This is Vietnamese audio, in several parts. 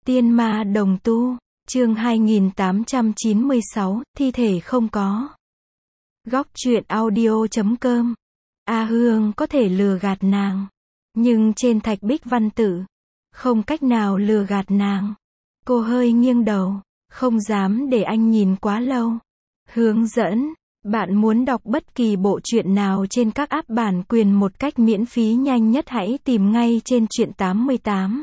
Tiên ma đồng tu, chương 2896, thi thể không có. Góc truyện audio.com. A Hương có thể lừa gạt nàng, nhưng trên thạch bích văn tự, không cách nào lừa gạt nàng. Cô hơi nghiêng đầu, không dám để anh nhìn quá lâu. Hướng dẫn, bạn muốn đọc bất kỳ bộ truyện nào trên các app bản quyền một cách miễn phí nhanh nhất hãy tìm ngay trên truyện 88.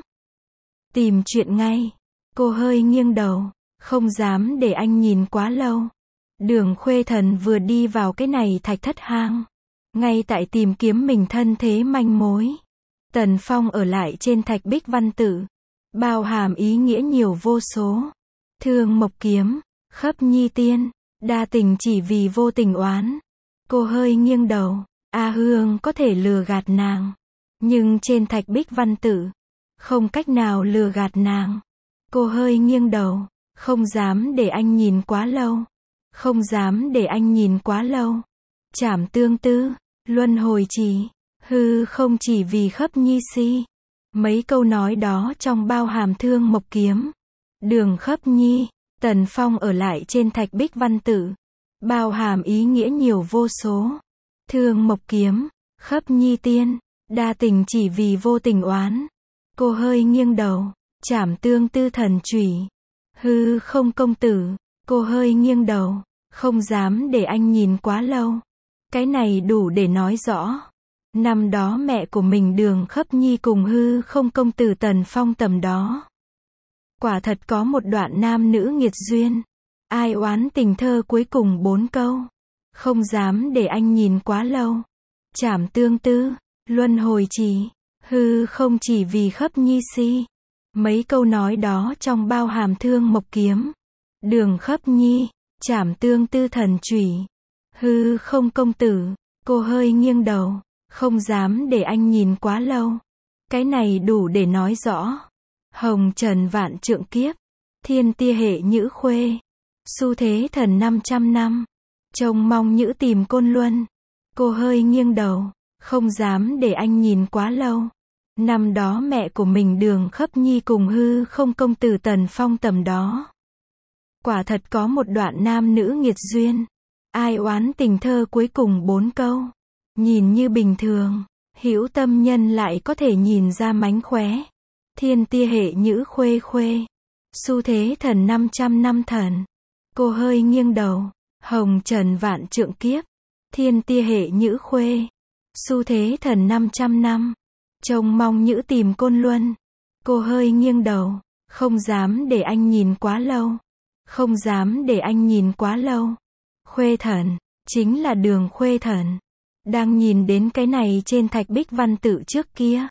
Tìm truyện ngay. Cô hơi nghiêng đầu, không dám để anh nhìn quá lâu. Đường Khuê Thần vừa đi vào cái này thạch thất hang, ngay tại tìm kiếm mình thân thế manh mối. Tần Phong ở lại trên thạch bích văn tự, bao hàm ý nghĩa nhiều vô số. Thương mộc kiếm, khấp nhi tiên, đa tình chỉ vì vô tình oán. Cô hơi nghiêng đầu, A Hương có thể lừa gạt nàng, nhưng trên thạch bích văn tự, không cách nào lừa gạt nàng. Cô hơi nghiêng đầu, không dám để anh nhìn quá lâu. Không dám để anh nhìn quá lâu. Trảm tương tư, luân hồi trì, hư không chỉ vì khấp nhi si. Mấy câu nói đó trong bao hàm thương mộc kiếm. Đường khấp nhi, Tần Phong ở lại trên thạch bích văn tự, bao hàm ý nghĩa nhiều vô số. Thương mộc kiếm, khấp nhi tiên, đa tình chỉ vì vô tình oán. Cô hơi nghiêng đầu, trảm tương tư thần chủy, hư không công tử. Cô hơi nghiêng đầu, không dám để anh nhìn quá lâu. Cái này đủ để nói rõ. Năm đó mẹ của mình Đường Khấp Nhi cùng hư không công tử Tần Phong tầm đó. Quả thật có một đoạn nam nữ nghiệt duyên. Ai oán tình thơ cuối cùng 4 câu. Không dám để anh nhìn quá lâu. Trảm tương tư, luân hồi trì, hư không chỉ vì khấp nhi si. Mấy câu nói đó trong bao hàm thương mộc kiếm. Đường khấp nhi, trảm tương tư thần chủy, hư không công tử. Cô hơi nghiêng đầu, không dám để anh nhìn quá lâu. Cái này đủ để nói rõ. Hồng trần vạn trượng kiếp, thiên tia hệ nhữ khuê, xu thế thần 500 năm, trông mong nhữ tìm côn luân. Cô hơi nghiêng đầu, không dám để anh nhìn quá lâu. Năm đó mẹ của mình Đường Khấp Nhi cùng hư không công tử Tần Phong tầm đó. Quả thật có một đoạn nam nữ nghiệt duyên. Ai oán tình thơ cuối cùng 4 câu. Nhìn như bình thường, hữu tâm nhân lại có thể nhìn ra mánh khóe. Thiên tia hệ nhữ khuê khuê, xu thế thần 500 năm thần. Cô hơi nghiêng đầu, hồng trần vạn trượng kiếp, thiên tia hệ nhữ khuê, xu thế thần 500 năm, trông mong nhữ tìm côn luân. Cô hơi nghiêng đầu, không dám để anh nhìn quá lâu. Không dám để anh nhìn quá lâu. Khuê Thần, chính là Đường Khuê Thần. Đang nhìn đến cái này trên thạch bích văn tự trước kia.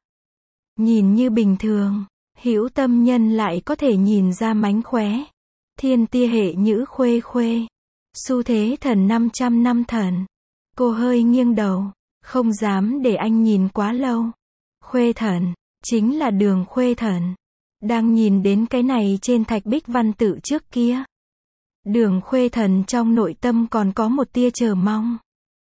Nhìn như bình thường, hữu tâm nhân lại có thể nhìn ra mánh khóe. Thiên tia hệ nhữ khuê khuê, xu thế thần 500 năm thần. Cô hơi nghiêng đầu, không dám để anh nhìn quá lâu. Khuê Thần, chính là Đường Khuê Thần. Đang nhìn đến cái này trên thạch bích văn tự trước kia. Đường Khuê Thần trong nội tâm còn có một tia chờ mong.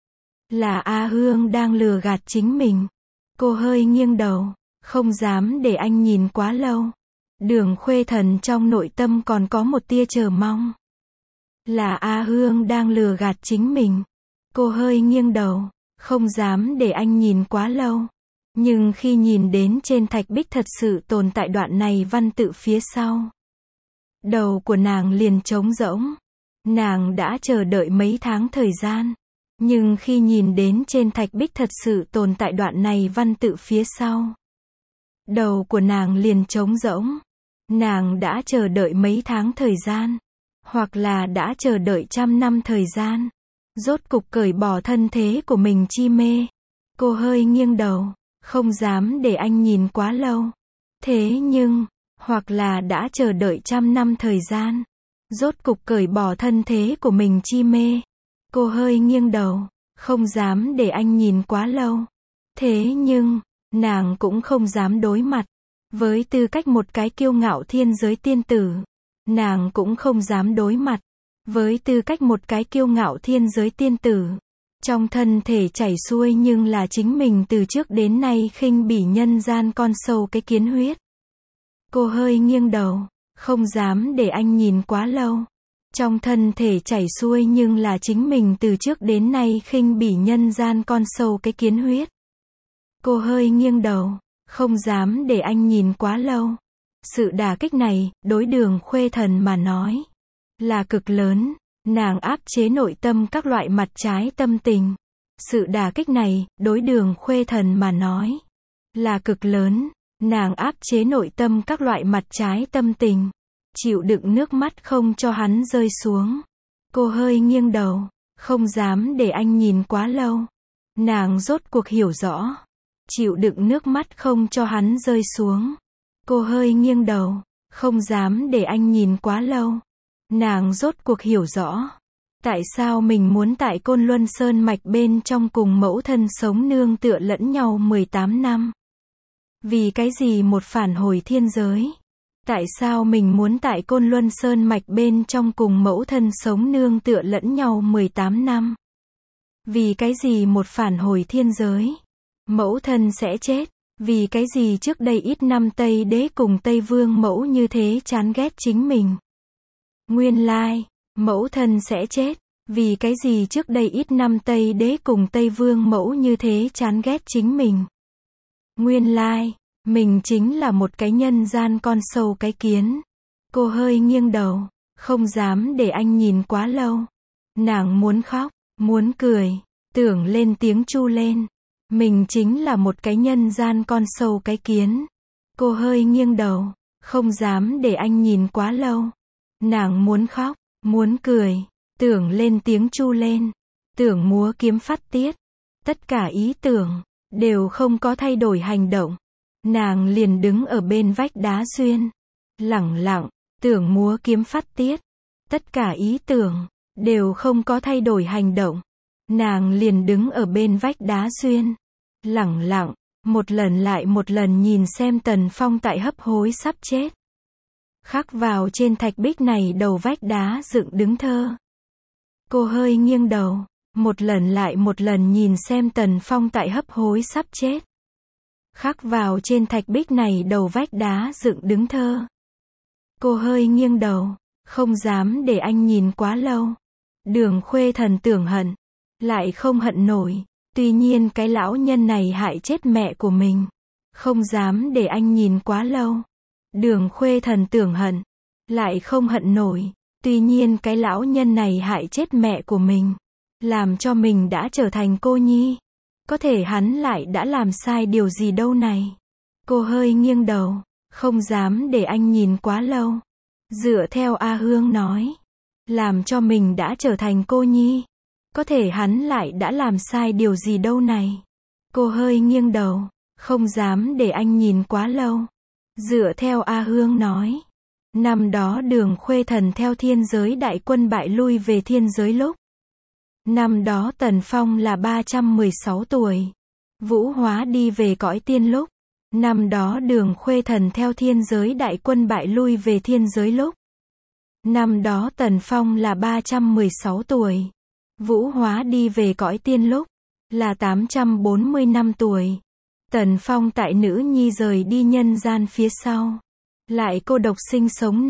Là A Hương đang lừa gạt chính mình. Cô hơi nghiêng đầu, không dám để anh nhìn quá lâu. Đường Khuê Thần trong nội tâm còn có một tia chờ mong. Là A Hương đang lừa gạt chính mình. Cô hơi nghiêng đầu, không dám để anh nhìn quá lâu. Nhưng khi nhìn đến trên thạch bích thật sự tồn tại đoạn này văn tự phía sau, đầu của nàng liền trống rỗng. Nàng đã chờ đợi mấy tháng thời gian. Nhưng khi nhìn đến trên thạch bích thật sự tồn tại đoạn này văn tự phía sau, đầu của nàng liền trống rỗng. Nàng đã chờ đợi mấy tháng thời gian, hoặc là đã chờ đợi 100 năm thời gian. Rốt cục cởi bỏ thân thế của mình chi mê. Cô hơi nghiêng đầu, không dám để anh nhìn quá lâu. Thế nhưng, hoặc là đã chờ đợi 100 năm thời gian. Rốt cục cởi bỏ thân thế của mình chi mê. Cô hơi nghiêng đầu, không dám để anh nhìn quá lâu. Thế nhưng, nàng cũng không dám đối mặt. Với tư cách một cái kiêu ngạo thiên giới tiên tử, nàng cũng không dám đối mặt. Với tư cách một cái kiêu ngạo thiên giới tiên tử, trong thân thể chảy xuôi nhưng là chính mình từ trước đến nay khinh bỉ nhân gian con sâu cái kiến huyết. Cô hơi nghiêng đầu, Không dám để anh nhìn quá lâu. Trong thân thể chảy xuôi nhưng là chính mình từ trước đến nay khinh bỉ nhân gian con sâu cái kiến huyết. Cô hơi nghiêng đầu. Không dám để anh nhìn quá lâu. Sự đả kích này, đối Đường Khuê Thần mà nói, là cực lớn. Nàng áp chế nội tâm các loại mặt trái tâm tình. Sự đả kích này, đối Đường Khuê Thần mà nói, là cực lớn. Nàng áp chế nội tâm các loại mặt trái tâm tình. Chịu đựng nước mắt không cho hắn rơi xuống. Cô hơi nghiêng đầu. Không dám để anh nhìn quá lâu. Nàng rốt cuộc hiểu rõ. Chịu đựng nước mắt không cho hắn rơi xuống. Cô hơi nghiêng đầu. Không dám để anh nhìn quá lâu. Nàng rốt cuộc hiểu rõ. Tại sao mình muốn tại Côn Luân Sơn Mạch bên trong cùng mẫu thân sống nương tựa lẫn nhau 18 năm? Vì cái gì một phản hồi thiên giới? Tại sao mình muốn tại Côn Luân Sơn Mạch bên trong cùng mẫu thân sống nương tựa lẫn nhau 18 năm? Vì cái gì một phản hồi thiên giới? Mẫu thân sẽ chết. Vì cái gì trước đây ít năm Tây Đế cùng Tây Vương mẫu như thế chán ghét chính mình? Nguyên lai, mẫu thân sẽ chết. Vì cái gì trước đây ít năm Tây Đế cùng Tây Vương mẫu như thế chán ghét chính mình? Nguyên lai, mình chính là một cái nhân gian con sâu cái kiến. Cô hơi nghiêng đầu. Không dám để anh nhìn quá lâu. Nàng muốn khóc, muốn cười, tưởng lên tiếng chu lên. Mình chính là một cái nhân gian con sâu cái kiến. Cô hơi nghiêng đầu. Không dám để anh nhìn quá lâu. Nàng muốn khóc, muốn cười, tưởng lên tiếng chu lên. Tưởng múa kiếm phát tiết. Tất cả ý tưởng, đều không có thay đổi hành động. Nàng liền đứng ở bên vách đá xuyên. Lẳng lặng, tưởng múa kiếm phát tiết. Tất cả ý tưởng, đều không có thay đổi hành động. Nàng liền đứng ở bên vách đá xuyên. Lẳng lặng, một lần lại một lần nhìn xem Tần Phong tại hấp hối sắp chết. Khắc vào trên thạch bích này đầu vách đá dựng đứng thơ. Cô hơi nghiêng đầu. Một lần lại một lần nhìn xem Tần Phong tại hấp hối sắp chết. Khắc vào trên thạch bích này đầu vách đá dựng đứng thơ. Cô hơi nghiêng đầu. Không dám để anh nhìn quá lâu. Đường Khuê Thần tưởng hận. Lại không hận nổi. Tuy nhiên cái lão nhân này hại chết mẹ của mình. Không dám để anh nhìn quá lâu. Đường Khuê Thần tưởng hận. Lại không hận nổi. Tuy nhiên cái lão nhân này hại chết mẹ của mình. Làm cho mình đã trở thành cô nhi. Có thể hắn lại đã làm sai điều gì đâu này. Cô hơi nghiêng đầu. Không dám để anh nhìn quá lâu. Dựa theo A Hương nói. Làm cho mình đã trở thành cô nhi. Có thể hắn lại đã làm sai điều gì đâu này. Cô hơi nghiêng đầu. Không dám để anh nhìn quá lâu. Dựa theo A Hương nói. Năm đó Đường Khuê Thần theo thiên giới đại quân bại lui về thiên giới lúc. Năm đó Tần Phong là 316 tuổi. Vũ Hóa đi về cõi tiên lúc. Năm đó Đường Khuê Thần theo thiên giới đại quân bại lui về thiên giới lúc. Năm đó Tần Phong là 316 tuổi. Vũ Hóa đi về cõi tiên lúc. Là 840 năm tuổi. Tần Phong tại nữ nhi rời đi nhân gian phía sau. Lại cô độc sinh sống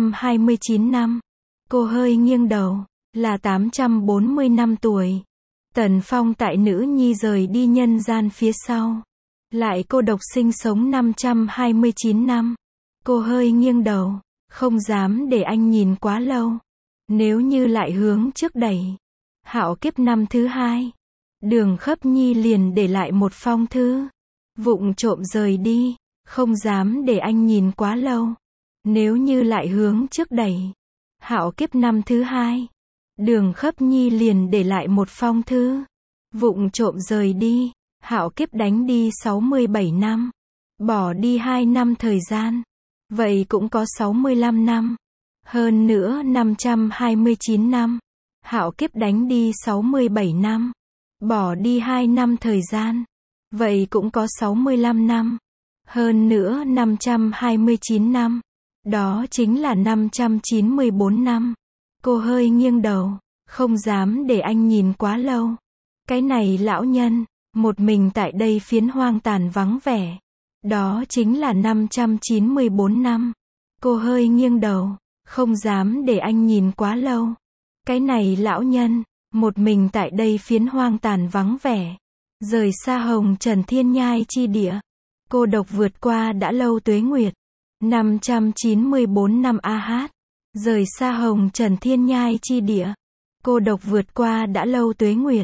529 năm. Cô hơi nghiêng đầu. Là 840 năm tuổi. Tần Phong tại nữ nhi rời đi nhân gian phía sau. Lại cô độc sinh sống 529 năm. Cô hơi nghiêng đầu. Không dám để anh nhìn quá lâu. Nếu như lại hướng trước đẩy. Hạo kiếp năm thứ hai. Đường Khấp Nhi liền để lại một phong thư. Vụng trộm rời đi. Không dám để anh nhìn quá lâu. Nếu như lại hướng trước đẩy. Hạo kiếp năm thứ hai. Đường Khấp Nhi liền để lại một phong thư. Vụng trộm rời đi. Hạo kiếp đánh đi 67 năm. Bỏ đi 2 năm thời gian. Vậy cũng có 65 năm. Hơn nữa 529 năm. Hạo kiếp đánh đi 67 năm. Bỏ đi 2 năm thời gian. Vậy cũng có 65 năm. Hơn nữa 529 năm. Đó chính là 594 năm. Cô hơi nghiêng đầu. Không dám để anh nhìn quá lâu. Cái này lão nhân. Một mình tại đây phiến hoang tàn vắng vẻ. Đó chính là 594 năm. Cô hơi nghiêng đầu, không dám để anh nhìn quá lâu. Cái này lão nhân, một mình tại đây phiến hoang tàn vắng vẻ. Rời xa hồng trần thiên nhai chi địa. Cô độc vượt qua đã lâu tuế nguyệt. 594 năm AH. Rời xa hồng trần thiên nhai chi địa. Cô độc vượt qua đã lâu tuế nguyệt.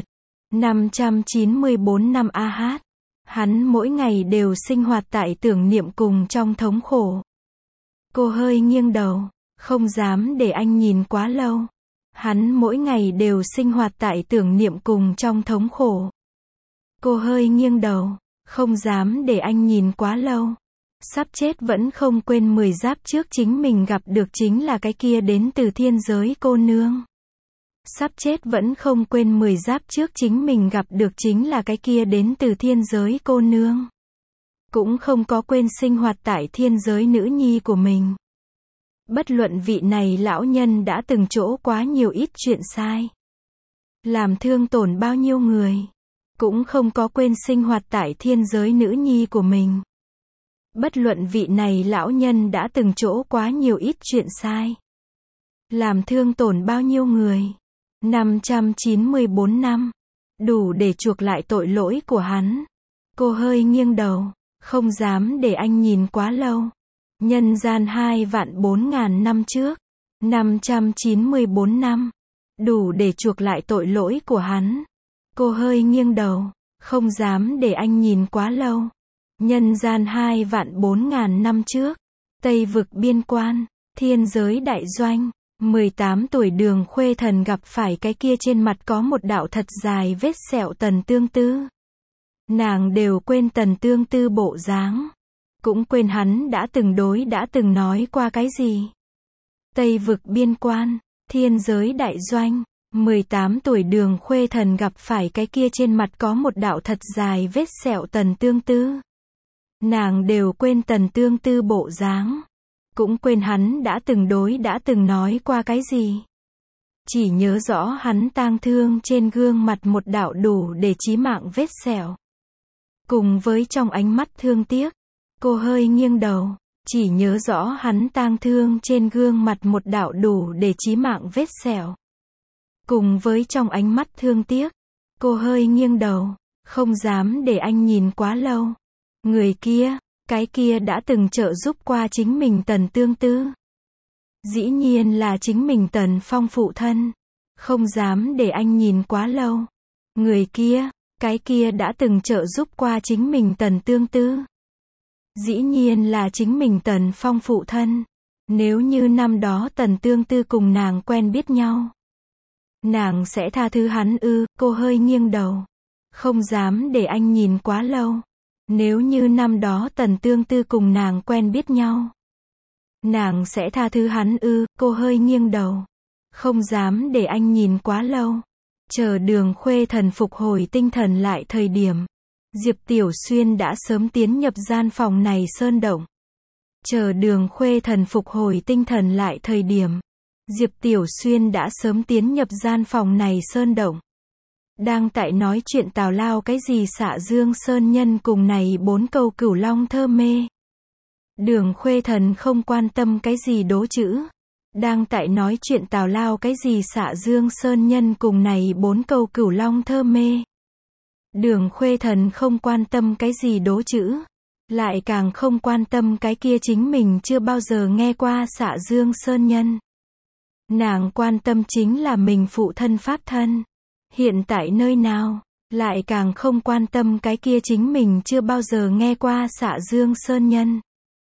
594 năm AH. Hắn mỗi ngày đều sinh hoạt tại tưởng niệm cùng trong thống khổ. Cô hơi nghiêng đầu, không dám để anh nhìn quá lâu. Hắn mỗi ngày đều sinh hoạt tại tưởng niệm cùng trong thống khổ. Cô hơi nghiêng đầu, không dám để anh nhìn quá lâu. Sắp chết vẫn không quên 10 giáp trước chính mình gặp được chính là cái kia đến từ thiên giới cô nương. Sắp chết vẫn không quên 10 giáp trước chính mình gặp được chính là cái kia đến từ thiên giới cô nương. Cũng không có quên sinh hoạt tại thiên giới nữ nhi của mình. Bất luận vị này lão nhân đã từng chỗ quá nhiều ít chuyện sai. Làm thương tổn bao nhiêu người. Cũng không có quên sinh hoạt tại thiên giới nữ nhi của mình. Bất luận vị này lão nhân đã từng chỗ quá nhiều ít chuyện sai. Làm thương tổn bao nhiêu người. 594 năm. Đủ để chuộc lại tội lỗi của hắn. Cô hơi nghiêng đầu, không dám để anh nhìn quá lâu. Nhân gian 2.400.000 năm trước. 594 năm. Đủ để chuộc lại tội lỗi của hắn. Cô hơi nghiêng đầu, không dám để anh nhìn quá lâu. Nhân gian 2.400.000 năm trước. Tây vực biên quan, thiên giới đại doanh. 18 tuổi Đường Khuê Thần gặp phải cái kia trên mặt có một đạo thật dài vết sẹo Tần Tương Tư. Nàng đều quên Tần Tương Tư bộ dáng. Cũng quên hắn đã từng nói qua cái gì. Tây vực biên quan, thiên giới đại doanh. 18 tuổi Đường Khuê Thần gặp phải cái kia trên mặt có một đạo thật dài vết sẹo Tần Tương Tư. Nàng đều quên Tần Tương Tư bộ dáng. Cũng quên hắn đã từng nói qua cái gì. Chỉ nhớ rõ hắn tang thương trên gương mặt một đạo đủ để chí mạng vết sẹo. Cùng với trong ánh mắt thương tiếc, cô hơi nghiêng đầu, chỉ nhớ rõ hắn tang thương trên gương mặt một đạo đủ để chí mạng vết sẹo. Cùng với trong ánh mắt thương tiếc, cô hơi nghiêng đầu, không dám để anh nhìn quá lâu. Người kia, cái kia đã từng trợ giúp qua chính mình Tần Tương Tư. Dĩ nhiên là chính mình Tần Phong phụ thân. Không dám để anh nhìn quá lâu. Người kia, cái kia đã từng trợ giúp qua chính mình Tần Tương Tư. Dĩ nhiên là chính mình Tần Phong phụ thân. Nếu như năm đó Tần Tương Tư cùng nàng quen biết nhau, nàng sẽ tha thứ hắn ư? Cô hơi nghiêng đầu, không dám để anh nhìn quá lâu. Nếu như năm đó Tần Tương Tư cùng nàng quen biết nhau, nàng sẽ tha thứ hắn ư? Cô hơi nghiêng đầu, không dám để anh nhìn quá lâu. Chờ Đường Khuê Thần phục hồi tinh thần lại thời điểm, Diệp Tiểu Xuyên đã sớm tiến nhập gian phòng này sơn động. Chờ Đường Khuê Thần phục hồi tinh thần lại thời điểm, Diệp Tiểu Xuyên đã sớm tiến nhập gian phòng này sơn động. Đang tại nói chuyện tào lao cái gì xạ dương sơn nhân cùng này 4 câu cửu long thơ mê. Đường Khuê Thần không quan tâm cái gì đố chữ. Đang tại nói chuyện tào lao cái gì xạ dương sơn nhân cùng này 4 câu cửu long thơ mê. Đường Khuê Thần không quan tâm cái gì đố chữ. Lại càng không quan tâm cái kia chính mình chưa bao giờ nghe qua xạ dương sơn nhân. Nàng quan tâm chính là mình phụ thân pháp thân. Hiện tại nơi nào, lại càng không quan tâm cái kia chính mình chưa bao giờ nghe qua xạ dương sơn nhân.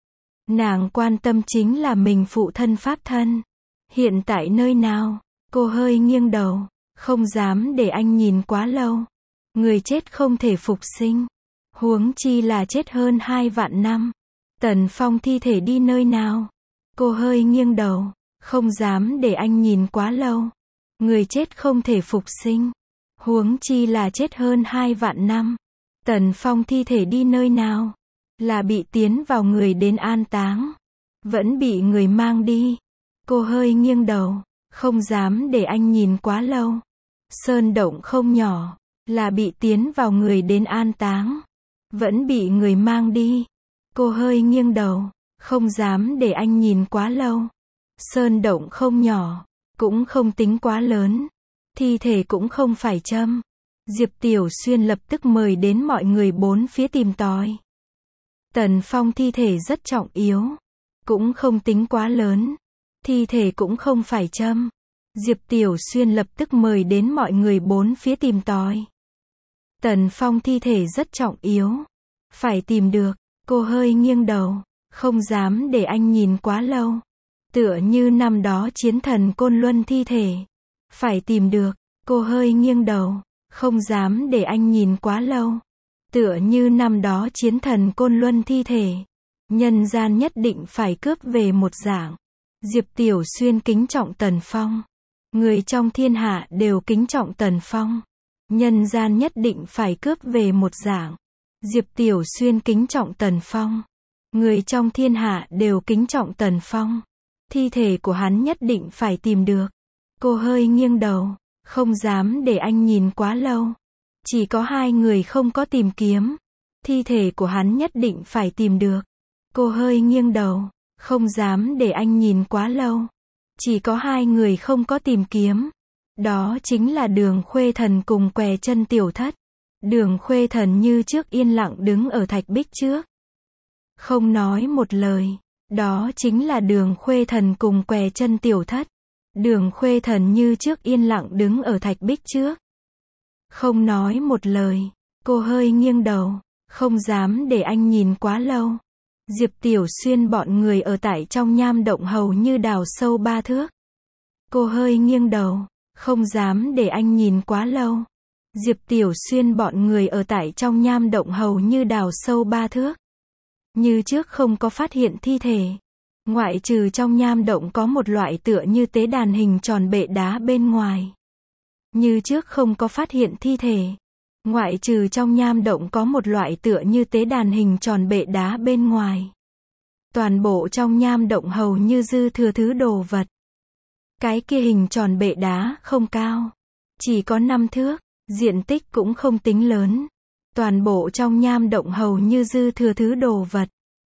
Nàng quan tâm chính là mình phụ thân pháp thân. Hiện tại nơi nào, cô hơi nghiêng đầu, không dám để anh nhìn quá lâu. Người chết không thể phục sinh. Huống chi là chết hơn 2 vạn năm. Tần Phong thi thể đi nơi nào? Cô hơi nghiêng đầu, không dám để anh nhìn quá lâu. Người chết không thể phục sinh. Huống chi là chết hơn 2 vạn năm. Tần Phong thi thể đi nơi nào? Là bị tiến vào người đến an táng. Vẫn bị người mang đi. Cô hơi nghiêng đầu, không dám để anh nhìn quá lâu. Sơn động không nhỏ, là bị tiến vào người đến an táng. Vẫn bị người mang đi. Cô hơi nghiêng đầu, Không dám để anh nhìn quá lâu. Sơn động không nhỏ, cũng không tính quá lớn. Thi thể cũng không phải châm. Diệp Tiểu Xuyên lập tức mời đến mọi người bốn phía tìm tòi. Tần Phong thi thể rất trọng yếu, cũng không tính quá lớn. Thi thể cũng không phải châm. Diệp Tiểu Xuyên lập tức mời đến mọi người bốn phía tìm tòi. Tần Phong thi thể rất trọng yếu, phải tìm được. Cô hơi nghiêng đầu, không dám để anh nhìn quá lâu. Tựa như năm đó chiến thần Côn Luân thi thể. Phải tìm được. Cô hơi nghiêng đầu, không dám để anh nhìn quá lâu. Tựa như năm đó chiến thần Côn Luân thi thể. Nhân gian nhất định phải cướp về một dạng. Diệp Tiểu Xuyên kính trọng Tần Phong. Người trong thiên hạ đều kính trọng Tần Phong. Nhân gian nhất định phải cướp về một dạng. Diệp Tiểu Xuyên kính trọng Tần Phong. Người trong thiên hạ đều kính trọng Tần Phong. Thi thể của hắn nhất định phải tìm được. Cô hơi nghiêng đầu, không dám để anh nhìn quá lâu. Chỉ có hai người không có tìm kiếm. Thi thể của hắn nhất định phải tìm được. Cô hơi nghiêng đầu, không dám để anh nhìn quá lâu. Chỉ có hai người không có tìm kiếm. Đó chính là Đường Khuê Thần cùng Què Chân Tiểu Thất. Đường Khuê Thần như trước yên lặng đứng ở thạch bích trước. Không nói một lời. Đó chính là Đường Khuê Thần cùng Què Chân Tiểu Thất. Đường Khuê Thần như trước yên lặng đứng ở thạch bích trước. Không nói một lời. Cô hơi nghiêng đầu, không dám để anh nhìn quá lâu. Diệp Tiểu Xuyên bọn người ở tại trong nham động hầu như đào sâu 3 thước. Cô hơi nghiêng đầu, không dám để anh nhìn quá lâu. Diệp Tiểu Xuyên bọn người ở tại trong nham động hầu như đào sâu 3 thước. Như trước không có phát hiện thi thể. Ngoại trừ trong nham động có một loại tựa như tế đàn hình tròn bệ đá bên ngoài. Như trước không có phát hiện thi thể. Ngoại trừ trong nham động có một loại tựa như tế đàn hình tròn bệ đá bên ngoài. Toàn bộ trong nham động hầu như dư thừa thứ đồ vật. Cái kia hình tròn bệ đá không cao. Chỉ có 5 thước. Diện tích cũng không tính lớn. Toàn bộ trong nham động hầu như dư thừa thứ đồ vật.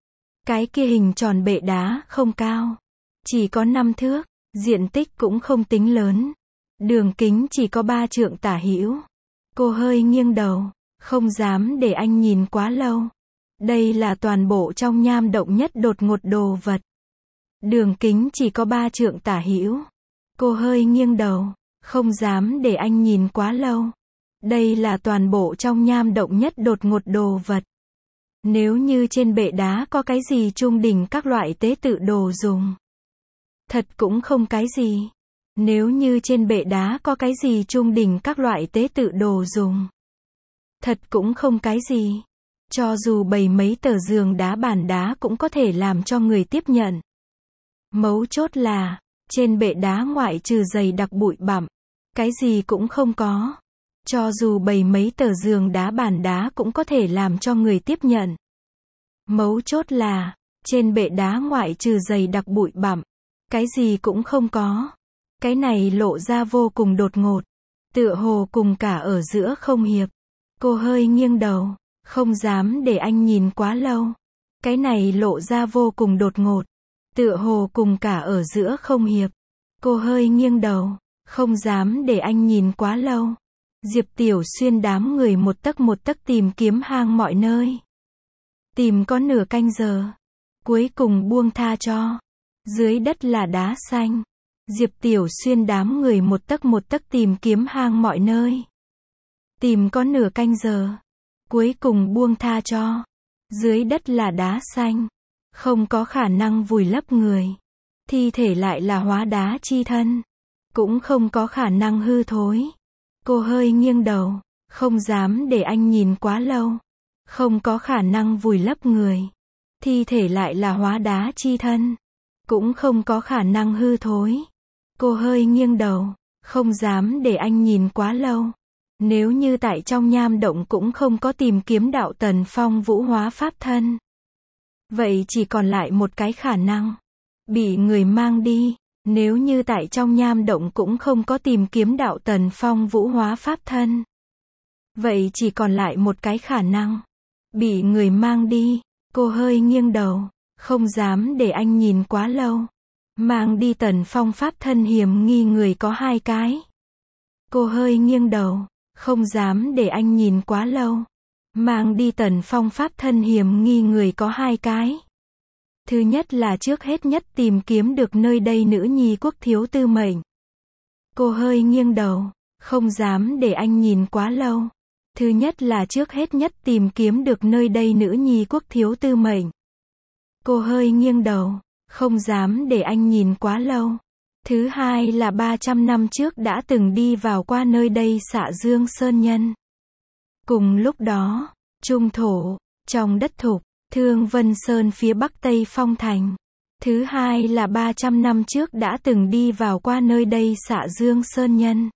Cái kia hình tròn bệ đá không cao. Chỉ có 5 thước. Diện tích cũng không tính lớn. Đường kính chỉ có 3 trượng tả hữu. Cô hơi nghiêng đầu, không dám để anh nhìn quá lâu. Đây là toàn bộ trong nham động nhất đột ngột đồ vật. Đường kính chỉ có 3 trượng tả hữu. Cô hơi nghiêng đầu, không dám để anh nhìn quá lâu. Đây là toàn bộ trong nham động nhất đột ngột đồ vật. Nếu như trên bệ đá có cái gì trung đỉnh các loại tế tự đồ dùng. Thật cũng không cái gì. Nếu như trên bệ đá có cái gì trung đỉnh các loại tế tự đồ dùng. Thật cũng không cái gì. Cho dù bày mấy tờ giường đá bàn đá cũng có thể làm cho người tiếp nhận. Mấu chốt là, trên bệ đá ngoại trừ dày đặc bụi bặm, cái gì cũng không có. Cho dù bày mấy tờ giường đá bàn đá cũng có thể làm cho người tiếp nhận. Mấu chốt là, trên bệ đá ngoại trừ dày đặc bụi bặm, cái gì cũng không có. Cái này lộ ra vô cùng đột ngột. Tựa hồ cùng cả ở giữa không hiệp. Cô hơi nghiêng đầu, không dám để anh nhìn quá lâu. Cái này lộ ra vô cùng đột ngột. Tựa hồ cùng cả ở giữa không hiệp. Cô hơi nghiêng đầu, không dám để anh nhìn quá lâu. Diệp Tiểu Xuyên đám người một tấc tìm kiếm hang mọi nơi. Tìm có nửa canh giờ. Cuối cùng buông tha cho. Dưới đất là đá xanh. Diệp Tiểu Xuyên đám người một tấc tìm kiếm hang mọi nơi. Tìm có nửa canh giờ. Cuối cùng buông tha cho. Dưới đất là đá xanh. Không có khả năng vùi lấp người. Thi thể lại là hóa đá chi thân. Cũng không có khả năng hư thối. Cô hơi nghiêng đầu. Không dám để anh nhìn quá lâu. Không có khả năng vùi lấp người. Thi thể lại là hóa đá chi thân. Cũng không có khả năng hư thối. Cô hơi nghiêng đầu. Không dám để anh nhìn quá lâu. Nếu như tại trong nham động cũng không có tìm kiếm đạo Tần Phong vũ hóa pháp thân. Vậy chỉ còn lại một cái khả năng. Bị người mang đi. Nếu như tại trong nham động cũng không có tìm kiếm đạo Tần Phong vũ hóa pháp thân. Vậy chỉ còn lại một cái khả năng. Bị người mang đi. Cô hơi nghiêng đầu. không dám để anh nhìn quá lâu. Mang đi Tần Phong pháp thân hiểm nghi người có 2 cái. Cô hơi nghiêng đầu, không dám để anh nhìn quá lâu. Mang đi Tần Phong pháp thân hiểm nghi người có 2 cái. Thứ nhất là trước hết nhất tìm kiếm được nơi đây nữ nhi quốc thiếu tư mệnh. Cô hơi nghiêng đầu, không dám để anh nhìn quá lâu. Thứ nhất là trước hết nhất tìm kiếm được nơi đây nữ nhi quốc thiếu tư mệnh. Cô hơi nghiêng đầu, không dám để anh nhìn quá lâu. Thứ hai là 300 năm trước đã từng đi vào qua nơi đây xạ dương sơn nhân. Cùng lúc đó, trung thổ, trong đất thục, Thương Vân Sơn phía bắc tây phong thành. Thứ hai là 300 năm trước đã từng đi vào qua nơi đây xạ dương sơn nhân.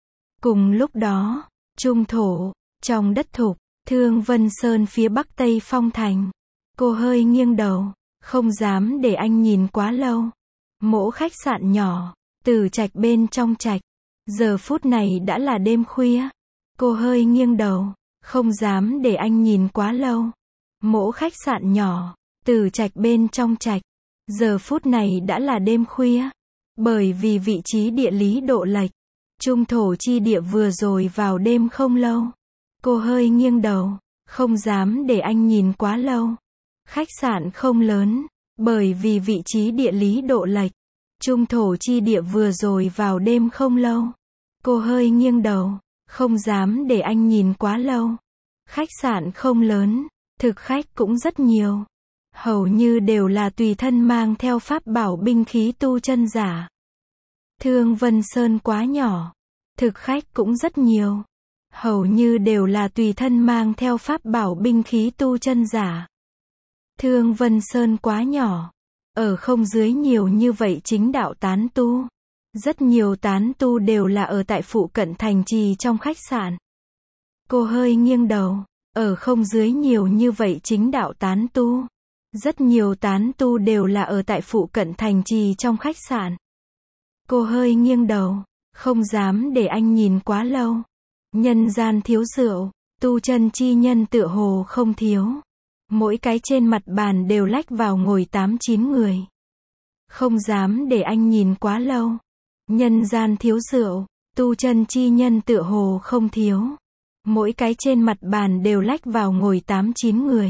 Cùng lúc đó, trung thổ, trong đất thục, Thương Vân Sơn phía bắc tây phong thành. Cô hơi nghiêng đầu, không dám để anh nhìn quá lâu. Mỗ khách sạn nhỏ, Tử Trạch bên trong trạch. Giờ phút này đã là đêm khuya. Cô hơi nghiêng đầu, không dám để anh nhìn quá lâu. Mỗ khách sạn nhỏ, Tử Trạch bên trong trạch. Giờ phút này đã là đêm khuya. Bởi vì vị trí địa lý độ lệch, trung thổ chi địa vừa rồi vào đêm không lâu. Cô hơi nghiêng đầu, không dám để anh nhìn quá lâu. Khách sạn không lớn, bởi vì vị trí địa lý độ lệch, trung thổ chi địa vừa rồi vào đêm không lâu. Cô hơi nghiêng đầu, không dám để anh nhìn quá lâu. Khách sạn không lớn, thực khách cũng rất nhiều. Hầu như đều là tùy thân mang theo pháp bảo binh khí tu chân giả. Thương Vân Sơn quá nhỏ, thực khách cũng rất nhiều. Hầu như đều là tùy thân mang theo pháp bảo binh khí tu chân giả. Thương Vân Sơn quá nhỏ, ở không dưới nhiều như vậy chính đạo tán tu. Rất nhiều tán tu đều là ở tại phụ cận thành trì trong khách sạn. Cô hơi nghiêng đầu, ở không dưới nhiều như vậy chính đạo tán tu. Rất nhiều tán tu đều là ở tại phụ cận thành trì trong khách sạn. Cô hơi nghiêng đầu, không dám để anh nhìn quá lâu. Nhân gian thiếu rượu, tu chân chi nhân tựa hồ không thiếu. Mỗi cái trên mặt bàn đều lách vào ngồi 8-9 người. Không dám để anh nhìn quá lâu. Nhân gian thiếu rượu, tu chân chi nhân tựa hồ không thiếu. Mỗi cái trên mặt bàn đều lách vào ngồi 8-9 người.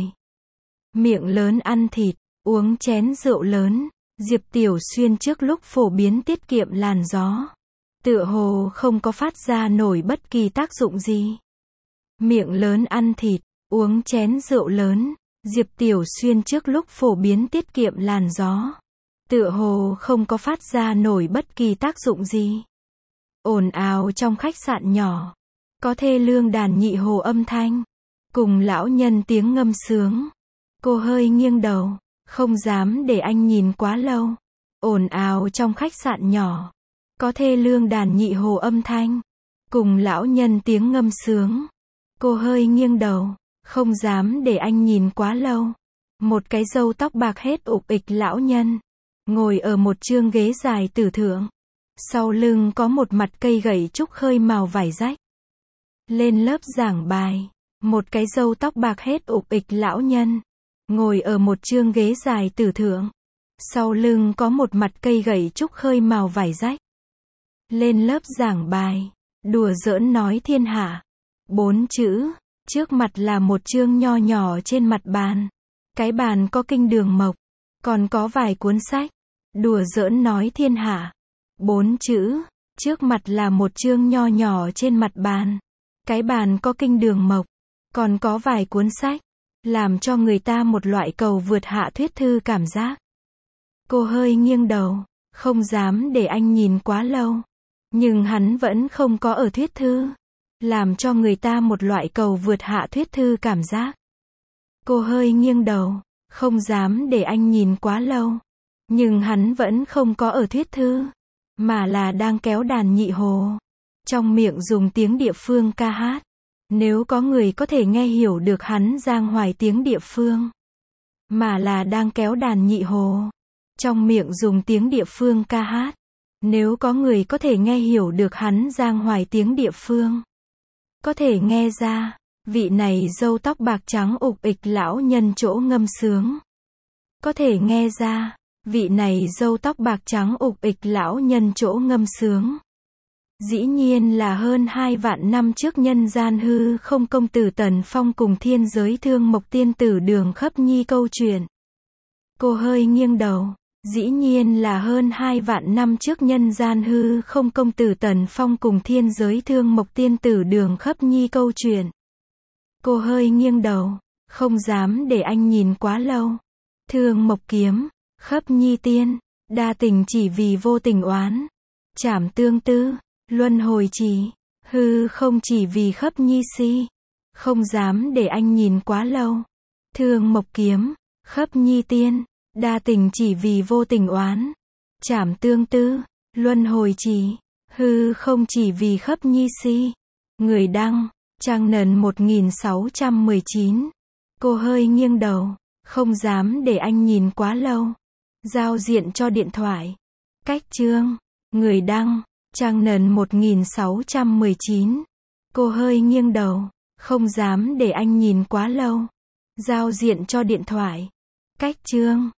Miệng lớn ăn thịt, uống chén rượu lớn. Diệp Tiểu Xuyên trước lúc phổ biến tiết kiệm làn gió, tựa hồ không có phát ra nổi bất kỳ tác dụng gì. Miệng lớn ăn thịt, uống chén rượu lớn. Diệp Tiểu Xuyên trước lúc phổ biến tiết kiệm làn gió, tựa hồ không có phát ra nổi bất kỳ tác dụng gì. Ồn ào trong khách sạn nhỏ, có thê lương đàn nhị hồ âm thanh, cùng lão nhân tiếng ngâm sướng. Cô hơi nghiêng đầu, không dám để anh nhìn quá lâu. Ồn ào trong khách sạn nhỏ, có thê lương đàn nhị hồ âm thanh, cùng lão nhân tiếng ngâm sướng. Cô hơi nghiêng đầu, không dám để anh nhìn quá lâu. Một cái râu tóc bạc hết ục ịch lão nhân, ngồi ở một chương ghế dài tử thượng. Sau lưng có một mặt cây gậy trúc khơi màu vải rách. Lên lớp giảng bài, một cái râu tóc bạc hết ục ịch lão nhân, ngồi ở một chương ghế dài tử thượng. Sau lưng có một mặt cây gậy trúc khơi màu vải rách. Lên lớp giảng bài, đùa giỡn nói thiên hạ. 4 chữ, trước mặt là một chương nho nhỏ trên mặt bàn. Cái bàn có kinh đường mộc, còn có vài cuốn sách. Đùa giỡn nói thiên hạ. 4 chữ, trước mặt là một chương nho nhỏ trên mặt bàn. Cái bàn có kinh đường mộc, còn có vài cuốn sách, làm cho người ta một loại cầu vượt hạ thuyết thư cảm giác. Cô hơi nghiêng đầu, không dám để anh nhìn quá lâu. Nhưng hắn vẫn không có ở thuyết thư, làm cho người ta một loại cầu vượt hạ thuyết thư cảm giác. Cô hơi nghiêng đầu, không dám để anh nhìn quá lâu. Nhưng hắn vẫn không có ở thuyết thư, mà là đang kéo đàn nhị hồ. Trong miệng dùng tiếng địa phương ca hát. Nếu có người có thể nghe hiểu được hắn giang hoài tiếng địa phương, mà là đang kéo đàn nhị hồ. Trong miệng dùng tiếng địa phương ca hát. Nếu có người có thể nghe hiểu được hắn giang hoài tiếng địa phương, có thể nghe ra, vị này râu tóc bạc trắng ục ịch lão nhân chỗ ngâm sướng. có thể nghe ra, vị này râu tóc bạc trắng ục ịch lão nhân chỗ ngâm sướng. Dĩ nhiên là hơn 2 vạn năm trước nhân gian hư không công tử Tần Phong cùng thiên giới thương mộc tiên tử Đường Khấp Nhi câu chuyện. Cô hơi nghiêng đầu. Dĩ nhiên là hơn 2 vạn năm trước nhân gian hư không công tử Tần Phong cùng thiên giới thương mộc tiên tử Đường Khấp Nhi câu chuyện. Cô hơi nghiêng đầu. Không dám để anh nhìn quá lâu. Thương mộc kiếm, Khấp Nhi tiên, đa tình chỉ vì vô tình oán. Trảm tương tư, luân hồi trì, hư không chỉ vì Khấp Nhi si. Không dám để anh nhìn quá lâu. Thương mộc kiếm, Khấp Nhi tiên, đa tình chỉ vì vô tình oán. Trảm tương tư, luân hồi trì, hư không chỉ vì Khấp Nhi si. Người đăng, trang nần 1619. Cô hơi nghiêng đầu, không dám để anh nhìn quá lâu. Giao diện cho điện thoại. Cách chương, người đăng, trang nần 1619. Cô hơi nghiêng đầu, không dám để anh nhìn quá lâu. Giao diện cho điện thoại. Cách chương.